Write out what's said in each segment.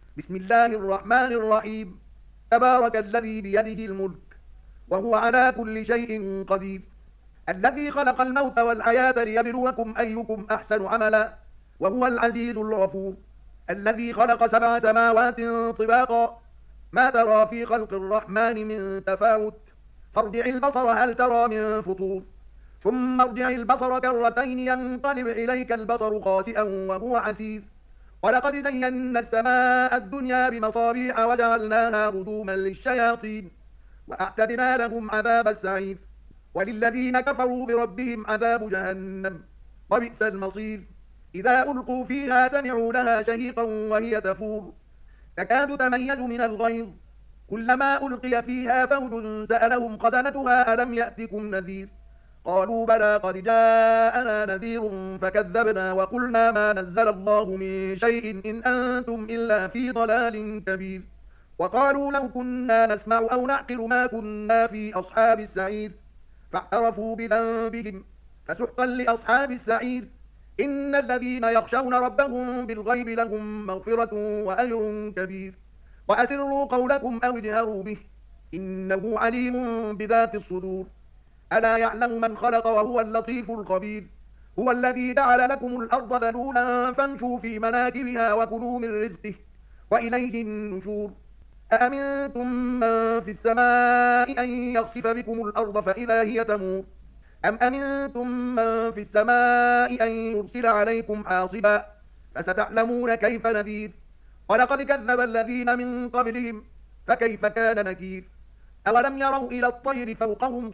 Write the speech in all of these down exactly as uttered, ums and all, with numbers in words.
بسم الله الرحمن الرحيم. تبارك الذي بيده الملك وهو على كل شيء قدير، الذي خلق الموت والحياة ليبلوكم أيكم أحسن عملا، وهو العزيز الغفور، الذي خلق سبع سماوات طباقا، ما ترى في خلق الرحمن من تفاوت، فارجع البصر هل ترى من فطور، ثم ارجع البصر كرتين ينقلب إليك البصر خاسئا وهو حسير، ولقد زينا السماء الدنيا بمصابيح وجعلناها رجوما للشياطين، وأعتدنا لهم عذاب السعير، وللذين كفروا بربهم عذاب جهنم وبئس المصير. إذا ألقوا فيها سمعوا لها شهيقا وهي تفور، تكاد تميز من الغيظ، كلما ألقي فيها فوج سألهم خزنتها ألم يأتكم نذير، قالوا بلى قد جاءنا نذير فكذبنا وقلنا ما نزل الله من شيء إن أنتم إلا في ضلال كبير، وقالوا لو كنا نسمع أو نعقل ما كنا في أصحاب السعير، فاعترفوا بذنبهم فسحقا لأصحاب السعير. إن الذين يخشون ربهم بالغيب لهم مغفرة وأجر كبير، وأسروا قولكم أو اجهروا به إنه عليم بذات الصدور. ألا يعلم من خلق وهو اللطيف الخبير. هو الذي جعل لكم الأرض ذلولا فامشوا في مناكبها وكلوا من رزقه وإليه النشور. أأمنتم من في السماء أن يخسف بكم الأرض فإذا هي تمور، أم أمنتم من في السماء أن يرسل عليكم حاصبا، فستعلمون كيف نذير. ولقد كذب الذين من قبلهم فكيف كان نكير. أولم يروا إلى الطير فوقهم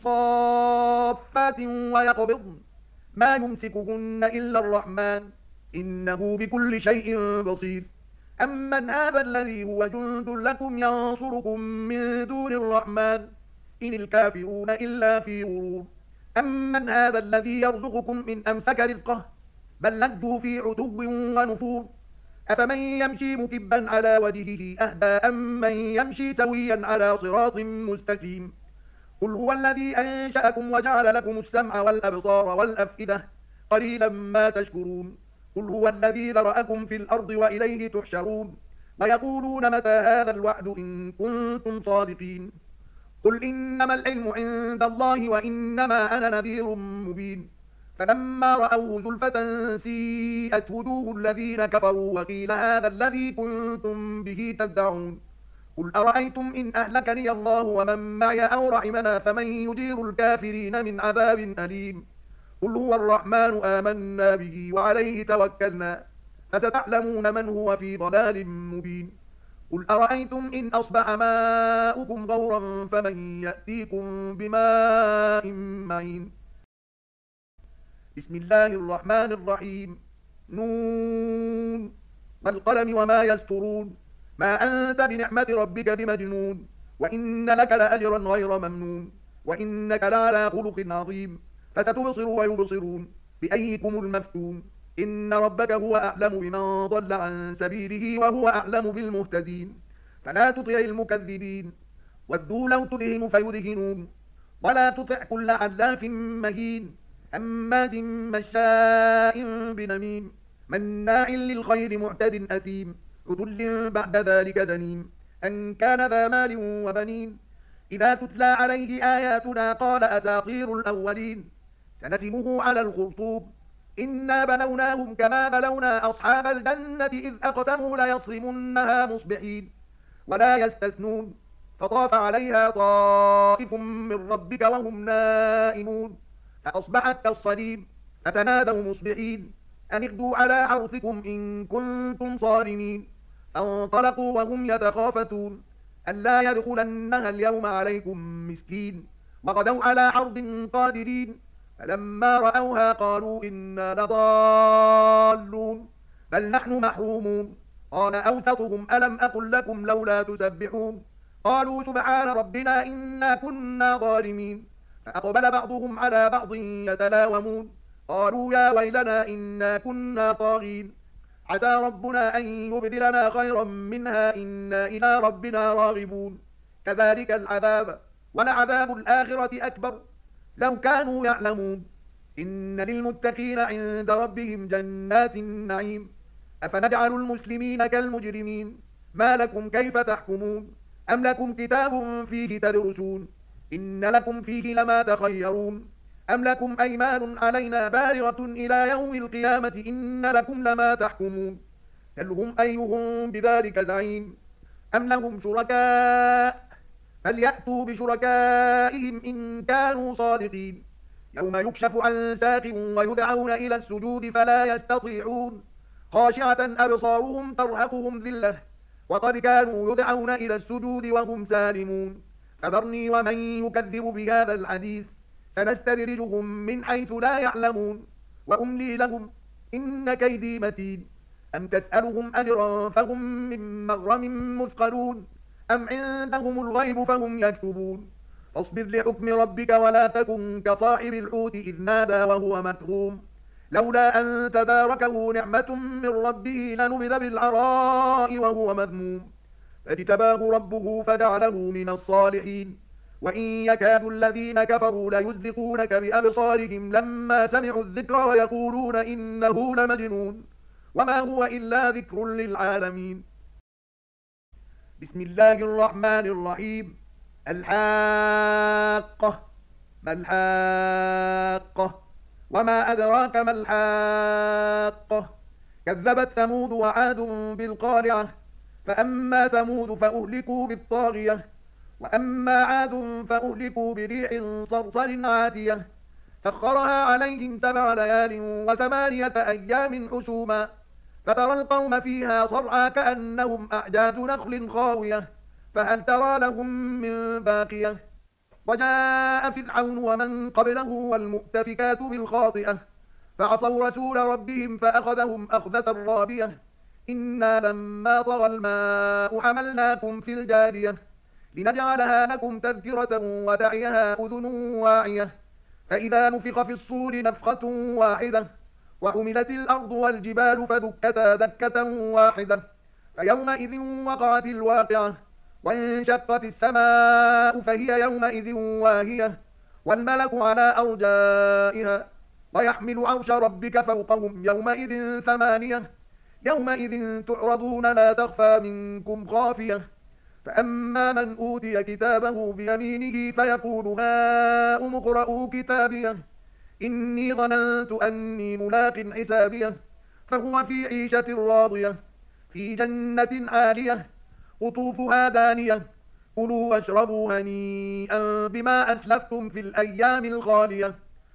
صافات ويقبضن ما يمسكهن إلا الرحمن إنه بكل شيء بصير. أمن هذا الذي هو جند لكم ينصركم من دون الرحمن إن الكافرون إلا في غرور. أمن هذا الذي يرزقكم إن أمسك رزقه بل لجوا في عتو ونفور. أفمن يمشي مكبا على وجهه أهدى أم من يمشي سويا على صراط مستقيم. قل هو الذي أنشأكم وجعل لكم السمع والأبصار والأفئدة قليلا ما تشكرون. قل هو الذي ذرأكم في الأرض وإليه تحشرون. ويقولون متى هذا الوعد إن كنتم صادقين. قل إنما العلم عند الله وإنما أنا نذير مبين. فلما رأوه زلفة سيئت وجوه الذين كفروا وقيل هذا الذي كنتم به تدعون. قل أرأيتم إن أهلكني الله ومن معي أو رحمنا فمن يجير الكافرين من عذاب أليم. قل هو الرحمن آمنا به وعليه توكلنا فستعلمون من هو في ضلال مبين. قل أرأيتم إن أصبح ماؤكم غورا فمن يأتيكم بماء معين. بسم الله الرحمن الرحيم. نون والقلم وما يسطرون ما أنت بنعمة ربك بمجنون وإن لك لأجرا غير ممنون وإنك لعلى خلق عظيم. فستبصر ويبصرون بأيكم المفتون. إن ربك هو أعلم بمن ضل عن سبيله وهو أعلم بالمهتدين. فلا تطع المكذبين ودوا لو تدهن فيدهنون. ولا تطع كل علاف مهين هماز مشاء بنميم مناع للخير معتد أثيم عتل بعد ذلك زنيم أن كان ذا مال وبنين. إذا تتلى عليه آياتنا قال أساطير الأولين سنسمه على الخرطوم. إنا بلوناهم كما بلونا أصحاب الجنة إذ أقسموا ليصرمنها مصبحين ولا يستثنون. فطاف عليها طائف من ربك وهم نائمون فأصبحت كالصريم. فتنادوا مصبحين أن اغدوا على حرثكم إن كنتم صارمين. فانطلقوا وهم يتخافتون ألا يدخلنها اليوم عليكم مسكين وغدوا على حرد قادرين. فلما رأوها قالوا إنا لضالون بل نحن محرومون. قال أوسطهم ألم أقل لكم لولا تسبحون قالوا سبحان ربنا إنا كنا ظالمين. فأقبل بعضهم على بعض يتلاومون قالوا يا ويلنا إنا كنا طاغين عسى ربنا أن يبدلنا خيرا منها إنا إلى ربنا راغبون. كذلك العذاب ولعذاب الآخرة أكبر لو كانوا يعلمون. إن للمتقين عند ربهم جنات النعيم. أفنجعل المسلمين كالمجرمين ما لكم كيف تحكمون أم لكم كتاب فيه تدرسون إن لكم فيه لما تخيرون أم لكم أيمان علينا بالغة إلى يوم القيامة إن لكم لما تحكمون سلهم أيهم بذلك زعيم أم لهم شركاء فليأتوا بشركائهم إن كانوا صادقين يوم يكشف عن ساق ويدعون إلى السجود فلا يستطيعون خاشعة أبصارهم ترهقهم ذلة وقد كانوا يدعون إلى السجود وهم سالمون فذرني ومن يكذب بهذا الحديث سنستدرجهم من حيث لا يعلمون وأملي لهم إن كيدي متين أم تسألهم أجرا فهم من مغرم مثقلون أم عندهم الغيب فهم يكتبون فاصبر لحكم ربك ولا تكن كصاحب الحوت إذ نادى وهو مكظوم لولا أن تداركه نعمة من ربه لنبذ بالعراء وهو مذموم فاجتباه ربه فجعله من الصالحين وإن يكاد الذين كفروا ليزلقونك بأبصارهم لما سمعوا الذكر ويقولون إنه لمجنون وما هو إلا ذكر للعالمين بسم الله الرحمن الرحيم الحاقة ما الحاقة وما أدراك ما الحاقة كذبت ثمود وعاد بالقارعة فأما ثمود فأهلكوا بالطاغية وأما عاد فأهلكوا بريح صرصر عاتية سخرها عليهم سبع ليال وثمانية أيام حسوما فترى القوم فيها صرعى كأنهم أعجاز نخل خاوية فهل ترى لهم من باقية وجاء فرعون ومن قبله والمؤتفكات بالخاطئة فعصوا رسول ربهم فأخذهم أخذة رابية إنا لما طغى الماء حملناكم في الجارية لنجعلها لكم تذكرة وتعيها أذن واعية فإذا نفخ في الصور نفخة واحدة وحملت الأرض والجبال فدكتا دكة واحدة فيومئذ وقعت الواقعة وانشقت السماء فهي يومئذ واهية والملك على أرجائها ويحمل عرش ربك فوقهم يومئذ ثمانية يومئذ تعرضون لا تخفى منكم خافية فأما من أوتي كتابه بيمينه فيقول هاؤم اقرءوا كتابيه إني ظننت أني ملاق حسابيه فهو في عيشة راضية في جنة عالية قطوفها دانية كلوا واشربوا هنيئا بما أسلفتم في الأيام الخالية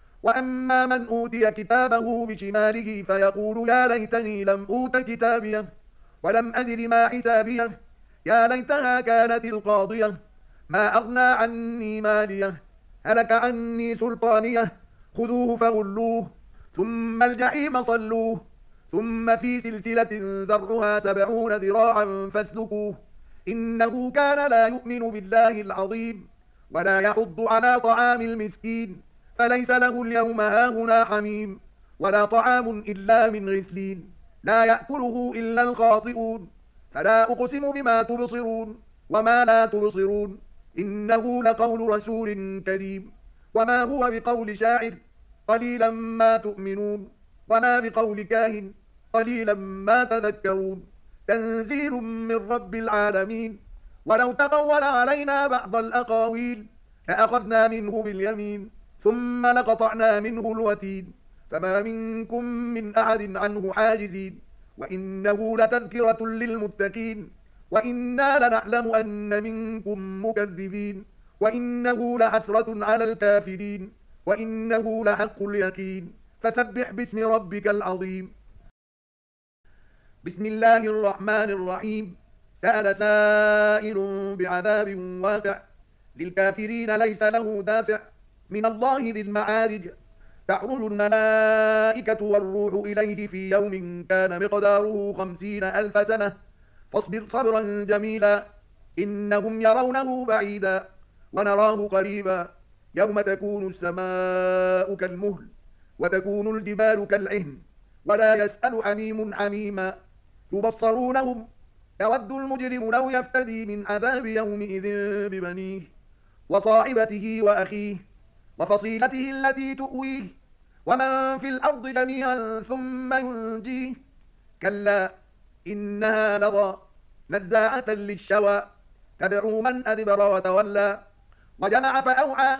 وأما من أوتي كتابه بشماله فيقول يا ليتني لم أوت كتابيه ولم أدر ما حسابيه يا ليتها كانت القاضية ما أغنى عني ماليه هلك عني سلطانيه خذوه فغلوه ثم الجحيم صلوه ثم في سلسلة ذرها سبعون ذراعا فاسلكوه إنه كان لا يؤمن بالله العظيم ولا يحض على طعام المسكين فليس له اليوم هاهنا حميم ولا طعام إلا من غسلين لا يأكله إلا الخاطئون فلا أقسم بما تبصرون وما لا تبصرون إنه لقول رسول كريم وما هو بقول شاعر قليلا ما تؤمنون ولا بقول كاهن قليلا ما تذكرون تنزيل من رب العالمين ولو تقول علينا بعض الأقاويل لأخذنا منه باليمين ثم لقطعنا منه الوتين فما منكم من أحد عنه حاجزين وإنه لتذكرة للمتقين وإنا لنعلم أن منكم مكذبين وإنه لحسرة على الكافرين وإنه لحق اليقين فسبح باسم ربك العظيم بسم الله الرحمن الرحيم سأل سائل بعذاب واقع للكافرين ليس له دافع من الله ذي المعارج تعرج الملائكة والروح إليه في يوم كان مقداره خمسين ألف سنة فاصبر صبرا جميلا إنهم يرونه بعيدا ونراه قريبا يوم تكون السماء كالمهل وتكون الجبال كالعهن ولا يسأل حميم حميما يبصرونهم يود المجرم لو يفتدي من عذاب يومئذ ببنيه وصاحبته وأخيه وفصيلته التي تؤويه ومن في الأرض جميعا ثم ينجيه كلا إنها لظى نزاعة للشوى تدعو من أدبر وتولى وجمع فأوعى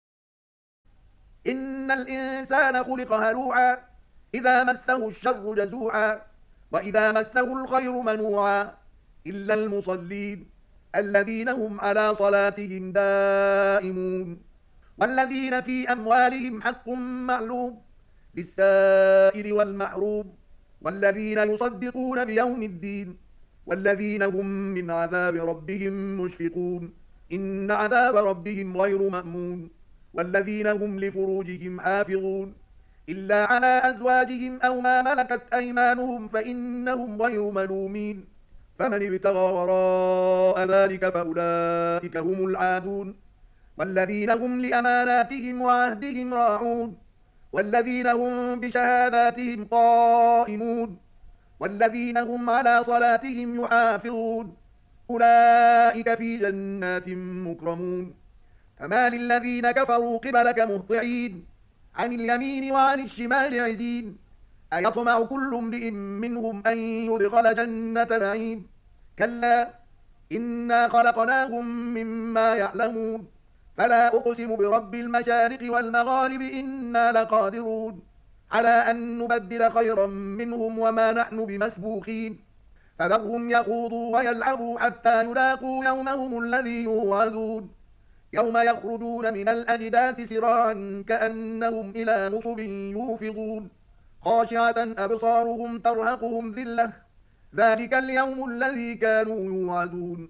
إن الإنسان خلق هلوعا إذا مسه الشر جزوعا وإذا مسه الخير منوعا إلا المصلين الذين هم على صلاتهم دائمون والذين في أموالهم حق معلوم للسائل والمحروم والذين يصدقون بيوم الدين والذين هم من عذاب ربهم مشفقون إن عذاب ربهم غير مأمون والذين هم لفروجهم حافظون إلا على أزواجهم أو ما ملكت أيمانهم فإنهم غير ملومين فمن ابتغى وراء ذلك فأولئك هم العادون والذين هم لأماناتهم وعهدهم راعون والذين هم بشهاداتهم قائمون والذين هم على صلاتهم يحافظون أولئك في جنات مكرمون فما للذين كفروا قبلك مهطعين عن اليمين وعن الشمال عزين أيطمع كل امرئ منهم أن يدخل جنة نعيم كلا إنا خلقناهم مما يعلمون فلا أقسم برب المشارق والمغارب إنا لقادرون على أن نبدل خيرا منهم وما نحن بمسبوقين فذرهم يخوضوا ويلعبوا حتى يلاقوا يومهم الذي يوعدون يوم يخرجون من الأجداث سراعا كأنهم إلى نصب يوفضون خاشعة أبصارهم ترهقهم ذلة ذلك اليوم الذي كانوا يوعدون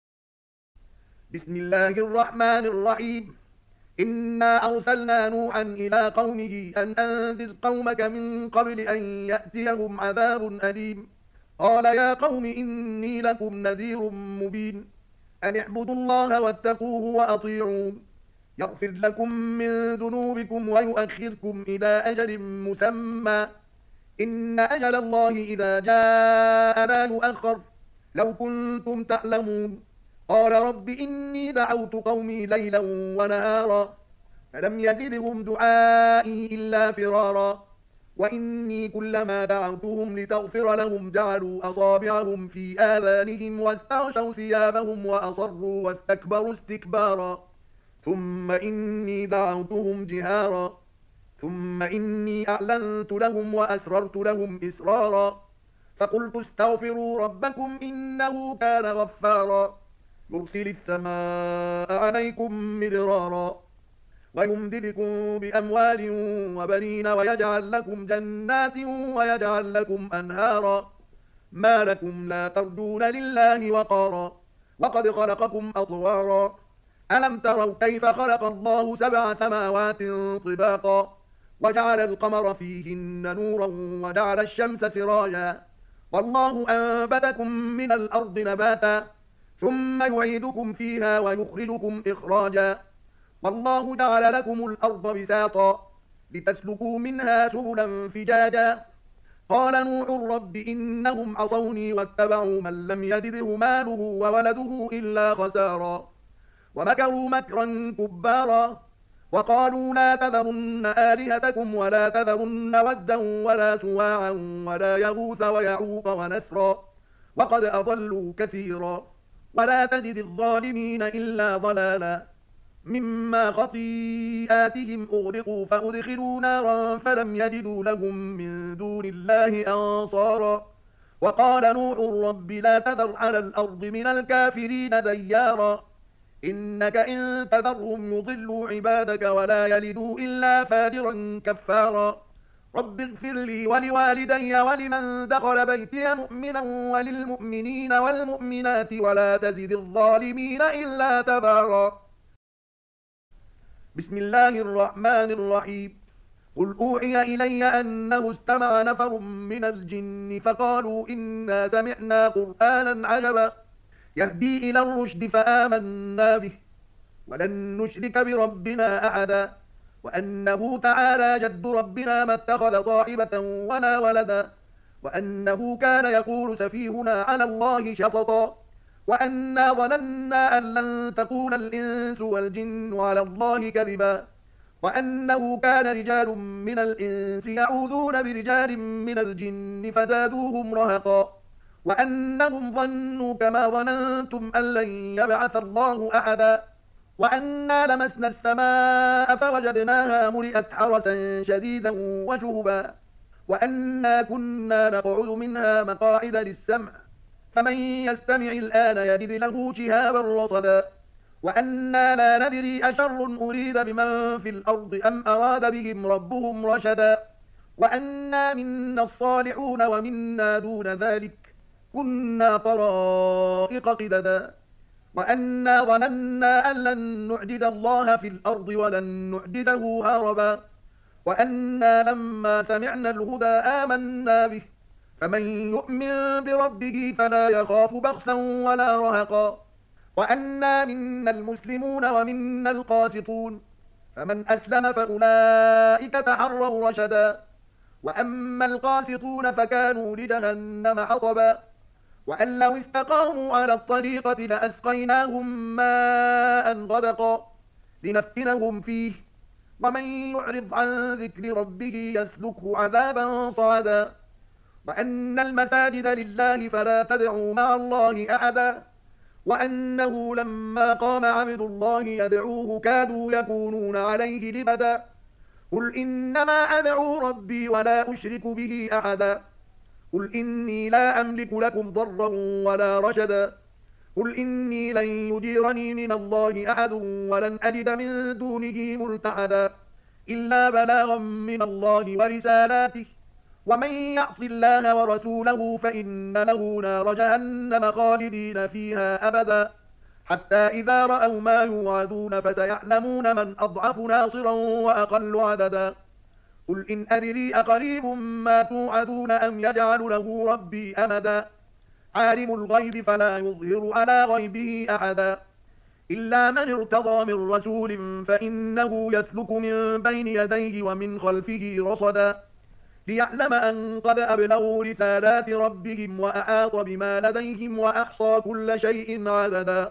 بسم الله الرحمن الرحيم إنا أرسلنا نوحا إلى قومه أن أنذر قومك من قبل أن يأتيهم عذاب أليم قال يا قوم إني لكم نذير مبين أن اعبدوا الله واتقوه وأطيعون يغفر لكم من ذنوبكم ويؤخركم إلى أجل مسمى إن أجل الله إذا جاء لا يؤخر لو كنتم تعلمون قال رب إني دعوت قومي ليلا ونهارا فلم يزدهم دعائي إلا فرارا وإني كلما دعوتهم لتغفر لهم جعلوا أصابعهم في آذانهم واستغشوا ثيابهم وأصروا واستكبروا استكبارا ثم إني دعوتهم جهارا ثم إني أعلنت لهم وأسررت لهم إسرارا فقلت استغفروا ربكم إنه كان غفارا يرسل السماء عليكم مدرارا ويمددكم بأموال وبنين ويجعل لكم جنات ويجعل لكم أنهارا ما لكم لا ترجون لله وقارا وقد خلقكم أطوارا ألم تروا كيف خلق الله سبع سماوات طباقا وجعل القمر فيهن نورا وجعل الشمس سراجا والله أنبتكم من الأرض نباتا ثم يعيدكم فيها ويخرجكم إخراجا والله جعل لكم الأرض بساطا لتسلكوا منها سبلا فجاجا قال نوح رب إنهم عصوني واتبعوا من لم يزده ماله وولده إلا خسارا ومكروا مكرا كبارا وقالوا لا تذرن آلهتكم ولا تذرن ودا ولا سواعا ولا يغوث ويعوق ونسرا وقد أضلوا كثيرا ولا تجد الظالمين إلا ضلالا مما خطيئاتهم أغرقوا فأدخلوا نارا فلم يجدوا لهم من دون الله أنصارا وقال نوح رب لا تذر على الأرض من الكافرين ديارا إنك إن تذرهم يضلوا عبادك ولا يلدوا إلا فاجرا كفارا رب اغفر لي ولوالدي ولمن دخل بيتي مؤمنا وللمؤمنين والمؤمنات ولا تزد الظالمين إلا تبارا بسم الله الرحمن الرحيم قل أوحي إلي أنه استمع نفر من الجن فقالوا إنا سمعنا قرآنا عجبا يهدي إلى الرشد فآمنا به ولن نشرك بربنا أحدا وأنه تعالى جد ربنا ما اتخذ صاحبة ولا ولدا وأنه كان يقول سفيهنا على الله شططا وأنا ظننا أن لن تكون الإنس والجن على الله كذبا وأنه كان رجال من الإنس يعوذون برجال من الجن فزادوهم رهقا وأنهم ظنوا كما ظننتم أن لن يبعث الله أحدا وأنا لمسنا السماء فوجدناها ملئت حرسا شديدا وشهبا وأنا كنا نقعد منها مقاعد للسمع فمن يستمع الآن يجد له شهابا رصدا وأنا لا ندري أشر أريد بمن في الأرض أم أراد بهم ربهم رشدا وأنا منا الصالحون ومنا دون ذلك كنا طرائق قددا وأنا ظننا أن لن نعجز الله في الأرض ولن نعجزه هربا وأنا لما سمعنا الهدى آمنا به فمن يؤمن بربه فلا يخاف بخسا ولا رهقا وأنا منا المسلمون ومنا القاسطون فمن أسلم فأولئك تحروا رشدا وأما القاسطون فكانوا لجهنم حطبا وأن لو استقاموا على الطريقة لأسقيناهم ماء غدقا لنفتنهم فيه ومن يعرض عن ذكر ربه يسلكه عذابا صعدا وأن المساجد لله فلا تدعوا مع الله أحدا وأنه لما قام عبد الله يدعوه كادوا يكونون عليه لبدا قل إنما أدعو ربي ولا أشرك به أحدا قل إني لا أملك لكم ضرا ولا رشدا قل إني لن يجيرني من الله أحد ولن أجد من دونه ملتحدا إلا بلاغا من الله ورسالاته ومن يعص الله ورسوله فإن له نار جهنم خالدين فيها أبدا حتى إذا رأوا ما يوعدون فسيعلمون من أضعف ناصرا وأقل عددا قل إن أدري أقريب ما توعدون أم يجعل له ربي أمدا عالم الغيب فلا يظهر على غيبه أحدا إلا من ارتضى من رسول فإنه يسلك من بين يديه ومن خلفه رصدا ليعلم أن قد أبلغوا رسالات ربهم وأحاط بما لديهم وأحصى كل شيء عددا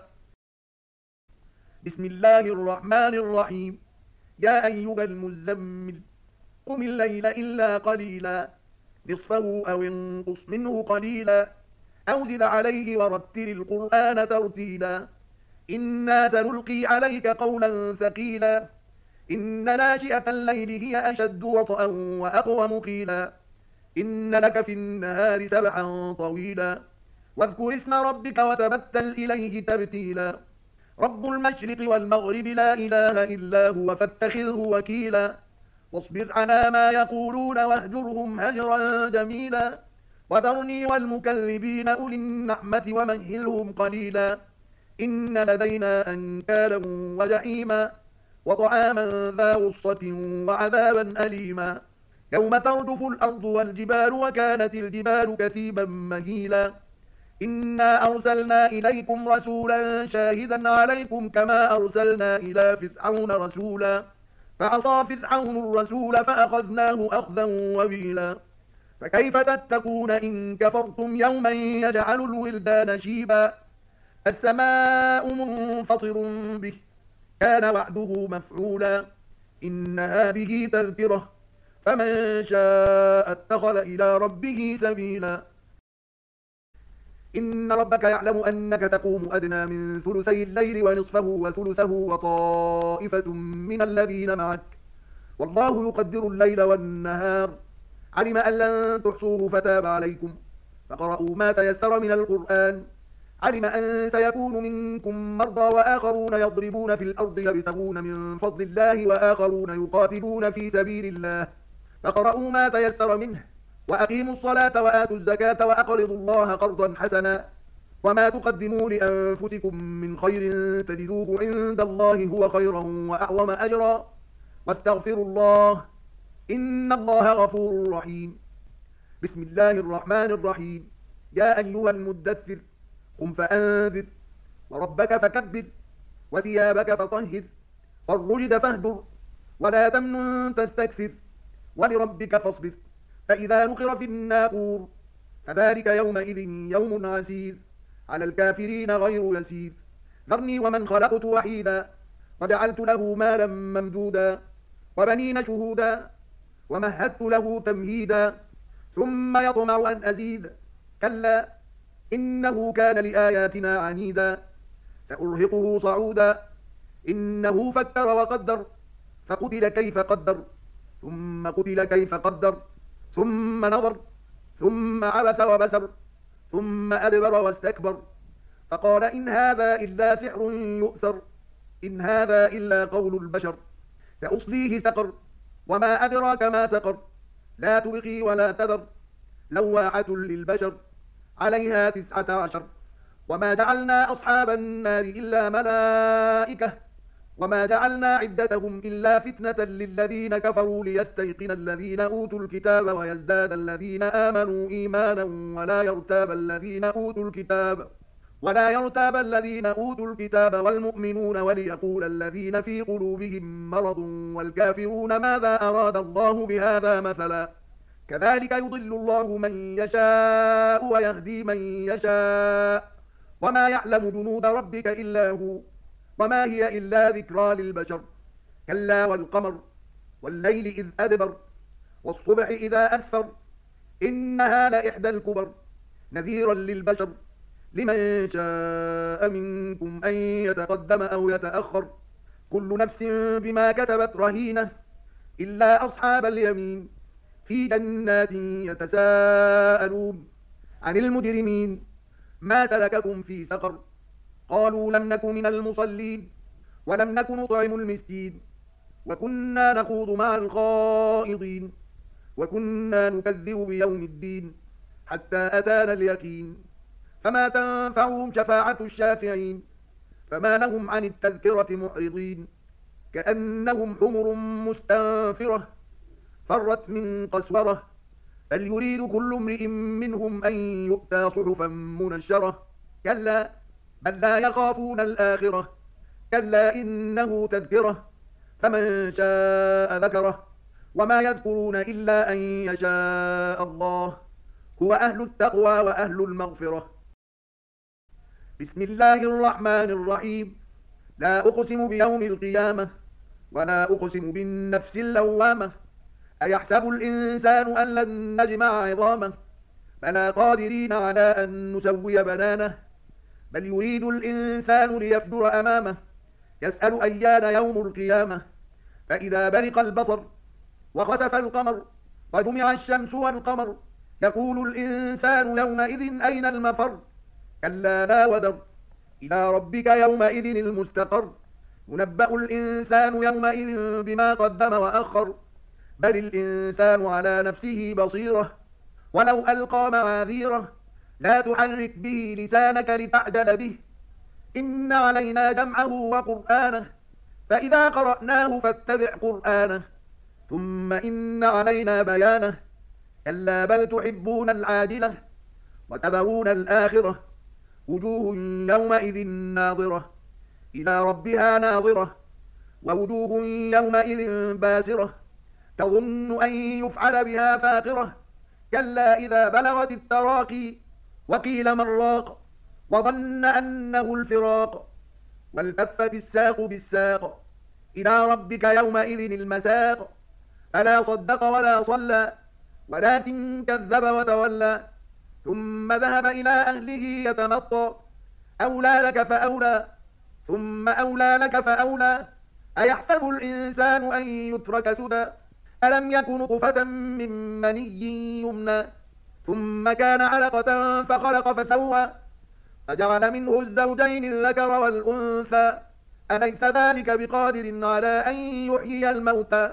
بسم الله الرحمن الرحيم يا أيها المزمل قم الليل إلا قليلا نصفه أو انقص منه قليلا أو زد عليه ورتل القرآن ترتيلا إنا سنلقي عليك قولا ثقيلا إن ناشئة الليل هي أشد وطئا وأقوم قيلا إن لك في النهار سبحا طويلا واذكر اسم ربك وتبتل إليه تبتيلا رب المشرق والمغرب لا إله إلا هو فاتخذه وكيلا واصبر على ما يقولون واهجرهم هجرا جميلا وذرني والمكذبين أولي النعمة ومهلهم قليلا إن لدينا أنكالا وجحيما وطعاما ذا غصة وعذابا أليما يوم ترجف الأرض والجبال وكانت الجبال كثيبا مهيلا إنا أرسلنا إليكم رسولا شاهدا عليكم كما أرسلنا إلى فرعون رسولا فعصى فرعون الرسول فأخذناه أخذا وبيلا فكيف تتقون إن كفرتم يوما يجعل الولدان شيبا السماء منفطر به كان وعده مفعولا إن هذه تذكرة فمن شاء اتخذ إلى ربه سبيلا إن ربك يعلم أنك تقوم أدنى من ثلثي الليل ونصفه وثلثه وطائفة من الذين معك والله يقدر الليل والنهار علم أن لن تحصوه فتاب عليكم فقرأوا ما تيسر من القرآن علم أن سيكون منكم مرضى وآخرون يضربون في الأرض يبتغون من فضل الله وآخرون يقاتلون في سبيل الله فقرأوا ما تيسر منه وأقيموا الصلاة وآتوا الزكاة وأقرضوا الله قرضا حسنا وما تقدموا لأنفسكم من خير تجدوه عند الله هو خيرا وأعظم أجرا واستغفروا الله إن الله غفور رحيم بسم الله الرحمن الرحيم يا أيها المدثر قم فأنذر وربك فكبر وثيابك فطهر والرجز فاهجر ولا تمنن تستكثر ولربك فاصبر فإذا نقر في الناقور فذلك يومئذ يوم عسير على الكافرين غير يسير ذرني ومن خلقت وحيدا وجعلت له مالا ممدودا وبنين شهودا ومهدت له تمهيدا ثم يطمع أن أزيد كلا إنه كان لآياتنا عنيدا سأرهقه صعودا إنه فكر وقدر فقتل كيف قدر ثم قتل كيف قدر ثم نظر ثم عبس وبسر ثم أدبر واستكبر فقال إن هذا إلا سحر يؤثر إن هذا إلا قول البشر سأصليه سقر وما أدراك ما سقر لا تبقي ولا تذر لواحة للبشر عليها تسعة عشر وما جعلنا أصحاب النار إلا ملائكة وما جعلنا عدتهم إلا فتنة للذين كفروا ليستيقن الذين أوتوا الكتاب ويزداد الذين آمنوا إيمانا ولا يرتاب الذين أوتوا الكتاب ولا يرتاب الذين أوتوا الكتاب والمؤمنون وليقول الذين في قلوبهم مرض والكافرون ماذا أراد الله بهذا مثلا كذلك يضل الله من يشاء ويهدي من يشاء وما يعلم جنود ربك إلا هو وما هي إلا ذكرى للبشر كلا والقمر والليل إذ أدبر والصبح إذا أسفر إنها لإحدى الكبر نذيرا للبشر لمن شاء منكم أن يتقدم أو يتأخر كل نفس بما كتبت رهينة إلا أصحاب اليمين في جنات يتساءلون عن المجرمين ما سلككم في سقر قالوا لم نك من المصلين ولم نك نطعم المسكين وكنا نخوض مع الخائضين وكنا نكذب بيوم الدين حتى أتانا اليقين فما تنفعهم شفاعة الشافعين فما لهم عن التذكرة معرضين كأنهم حمر مستنفرة فرت من قسورة بل يريد كل امرئ منهم أن يؤتى صحفا منشرة كلا بل لا يخافون الآخرة كلا إنه تذكرة فمن شاء ذكره وما يذكرون إلا أن يشاء الله هو أهل التقوى وأهل المغفرة بسم الله الرحمن الرحيم لا أقسم بيوم القيامة ولا أقسم بالنفس اللوامة أيحسب الإنسان أن لن نجمع عظامه بلى قادرين على أن نسوي بنانه بل يريد الإنسان ليفجر أمامه يسأل أيان يوم القيامة فإذا برق البصر وخسف القمر وجمع الشمس والقمر يقول الإنسان يومئذ أين المفر كلا لا وزر إلى ربك يومئذ المستقر ينبأ الإنسان يومئذ بما قدم وأخر بل الإنسان على نفسه بصيرة ولو ألقى معاذيره لا تحرك به لسانك لتعجل به إن علينا جمعه وقرآنه فإذا قرأناه فاتبع قرآنه ثم إن علينا بيانه كلا بل تحبون العاجلة وتذرون الآخرة وجوه يومئذ ناظرة إلى ربها ناظرة ووجوه يومئذ باسرة تظن أن يفعل بها فاقرة كلا إذا بلغت التراقي وقيل من راق وظن أنه الفراق والتفت الساق بالساق إلى ربك يومئذ المساق فلا صدق ولا صلى ولكن كذب وتولى ثم ذهب إلى أهله يتمطى أولى لك فأولى ثم أولى لك فأولى أيحسب الإنسان أن يترك سدى ألم يكن نطفة من مني يمنى ثم كان علقة فخلق فسوى فجعل منه الزوجين الذكر والأنثى أليس ذلك بقادر على أن يحيي الموتى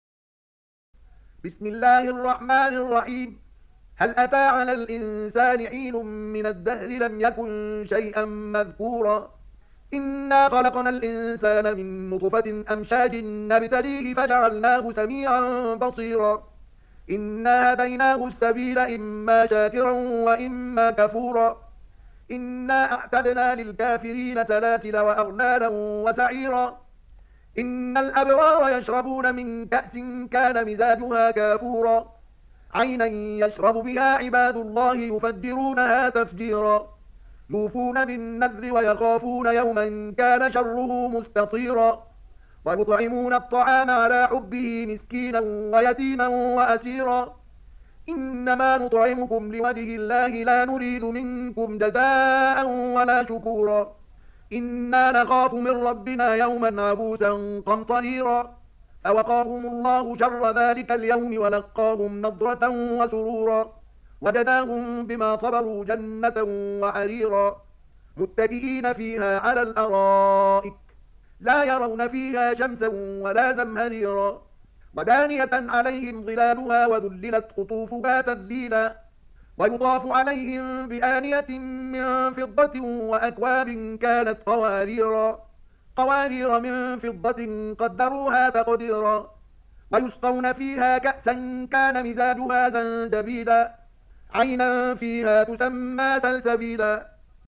بسم الله الرحمن الرحيم هل أتى على الإنسان حين من الدهر لم يكن شيئا مذكورا إنا خلقنا الإنسان من نطفة أمشاج نبتليه فجعلناه سميعا بصيرا إنا هديناه السبيل إما شاكرا وإما كفورا إنا أعتدنا للكافرين سلاسل وأغلالا وسعيرا إن الأبرار يشربون من كأس كان مزاجها كافورا عينا يشرب بها عباد الله يفجرونها تفجيرا يوفون بالنذر ويخافون يوما كان شره مستطيرا ويطعمون الطعام على حبه مسكينا ويتيما وأسيرا إنما نطعمكم لوجه الله لا نريد منكم جزاء ولا شكورا إنا نخاف من ربنا يوما عبوسا قمطريرا فوقاهم الله شر ذلك اليوم ولقاهم نضرة وسرورا وجزاهم بما صبروا جنة وحريرا متكئين فيها على الأرائك لا يرون فيها شمسا ولا زمهريرا ودانية عليهم ظلالها وذللت قطوفها تذليلا ويطاف عليهم بآنية من فضة وأكواب كانت قواريرا قوارير من فضة قدروها تقديرا ويسقون فيها كأسا كان مزاجها زنجبيلا عينا فيها تسمى سلسبيلا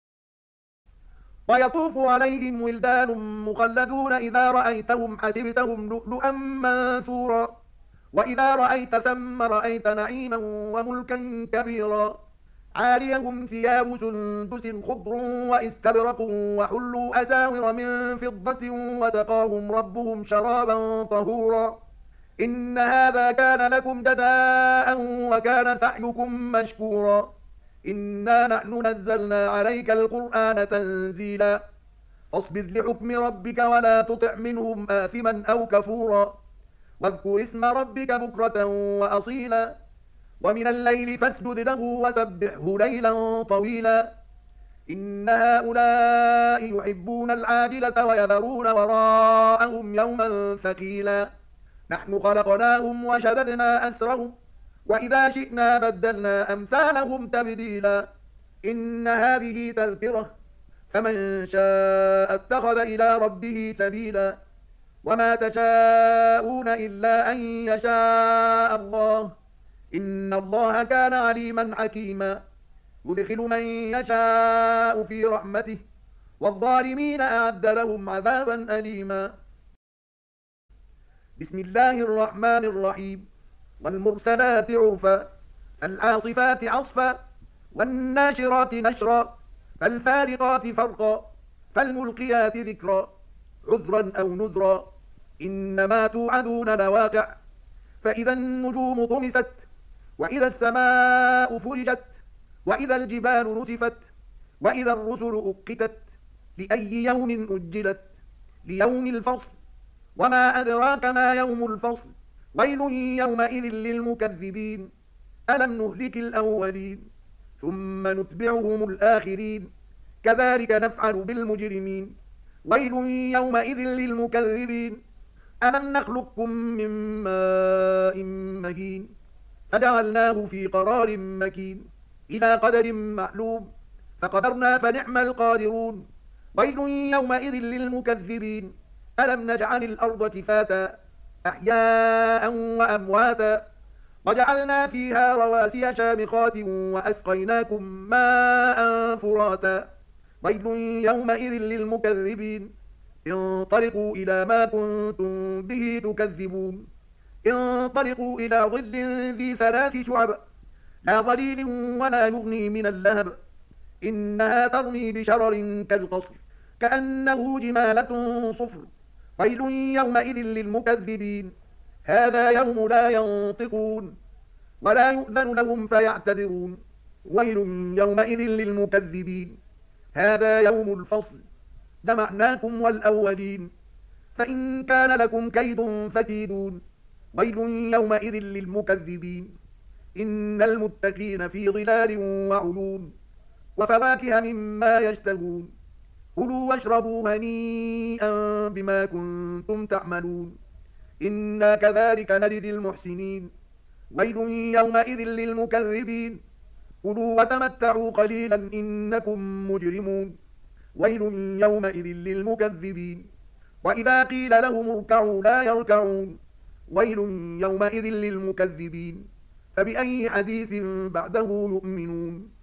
ويطوف عليهم ولدان مخلدون إذا رأيتهم حسبتهم لؤلؤا منثورا وإذا رأيت ثم رأيت نعيما وملكا كبيرا عاليهم ثياب سندس خضر واستبرق وحلوا أساور من فضة وسقاهم ربهم شرابا طهورا إن هذا كان لكم جزاء وكان سعيكم مشكورا إنا نحن نزلنا عليك القرآن تنزيلا فاصبر لحكم ربك ولا تطع منهم آثما أو كفورا واذكر اسم ربك بكرة وأصيلا ومن الليل فاسجد له وسبحه ليلا طويلا إن هؤلاء يحبون العاجلة ويذرون وراءهم يوما ثقيلا نحن خلقناهم وشددنا أسرهم وإذا شئنا بدلنا أمثالهم تبديلا إن هذه تذكرة فمن شاء اتخذ إلى ربه سبيلا وما تشاءون إلا أن يشاء الله إن الله كان عليما حكيما يدخل من يشاء في رحمته والظالمين أعد لهم عذابا أليما بسم الله الرحمن الرحيم والمرسلات عرفا فالعاصفات عصفا والناشرات نشرا فالفارقات فرقا فالملقيات ذكرا عذرا أو نذرا إنما توعدون لواقع فإذا النجوم طمست وإذا السماء فرجت وإذا الجبال نتفت وإذا الرسل أقتت لأي يوم أجلت ليوم الفصل وما أدراك ما يوم الفصل ويل يومئذ للمكذبين ألم نهلك الأولين ثم نتبعهم الآخرين كذلك نفعل بالمجرمين ويل يومئذ للمكذبين ألم نخلقكم من ماء مهين فجعلناه في قرار مكين إلى قدر معلوم فقدرنا فنعم القادرون ويل يومئذ للمكذبين ألم نجعل الأرض كفاتا أحياء وأمواتا وجعلنا فيها رواسي شامخات وأسقيناكم ماء فراتا ويل يومئذ للمكذبين انطلقوا إلى ما كنتم به تكذبون انطلقوا إلى ظل ذي ثلاث شعب لا ظليل ولا يغني من اللهب إنها ترمي بشرر كالقصر كأنه جمالة صفر ويل يومئذ للمكذبين هذا يوم لا ينطقون ولا يؤذن لهم فيعتذرون ويل يومئذ للمكذبين هذا يوم الفصل جمعناكم والأولين فإن كان لكم كيد فكيدون ويل يومئذ للمكذبين إن المتقين في ظلال وعيون وفواكه مما يشتهون كلوا واشربوا هنيئا بما كنتم تعملون إنا كذلك نجزي المحسنين ويل يومئذ للمكذبين كلوا وتمتعوا قليلا إنكم مجرمون ويل يومئذ للمكذبين وإذا قيل لهم اركعوا لا يركعون ويل يومئذ للمكذبين فبأي حديث بعده يؤمنون